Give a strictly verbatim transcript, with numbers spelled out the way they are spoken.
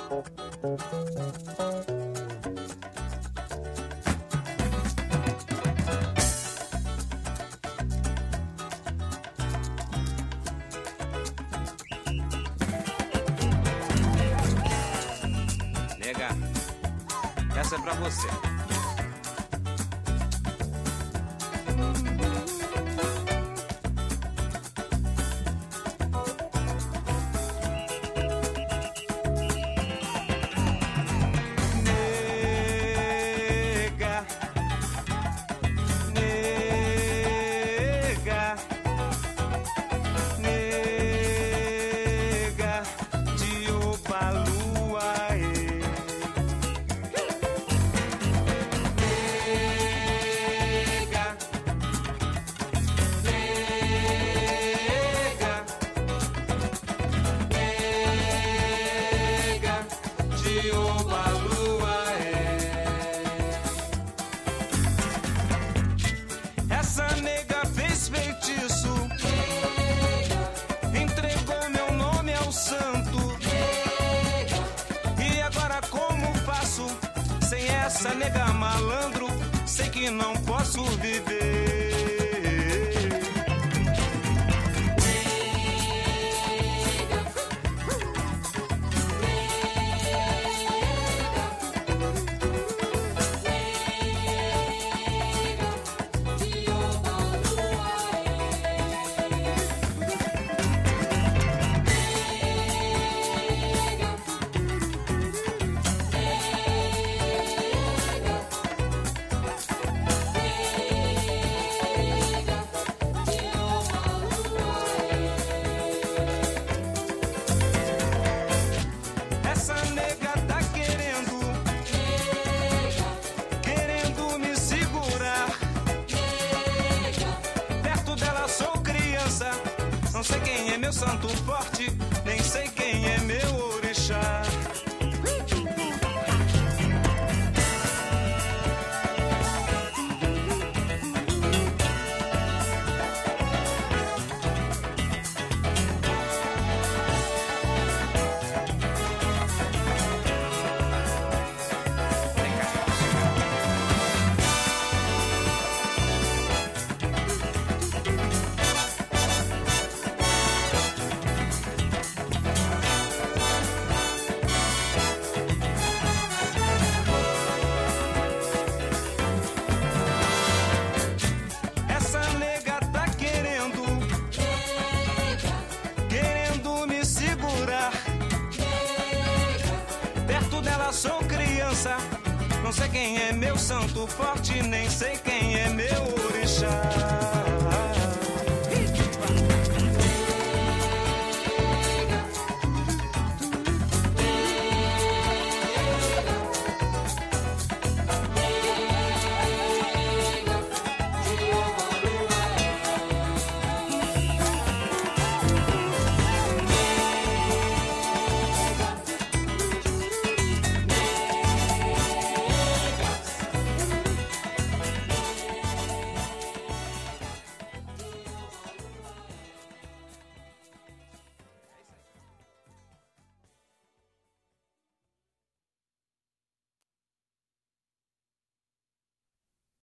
Nega, essa é pra você. Essa nega malandro, sei que não posso viver. Não sei quem é meu santo forte, nem sei quem é meu orixá. Sou criança, não sei quem é meu santo forte, nem sei quem é meu orixá.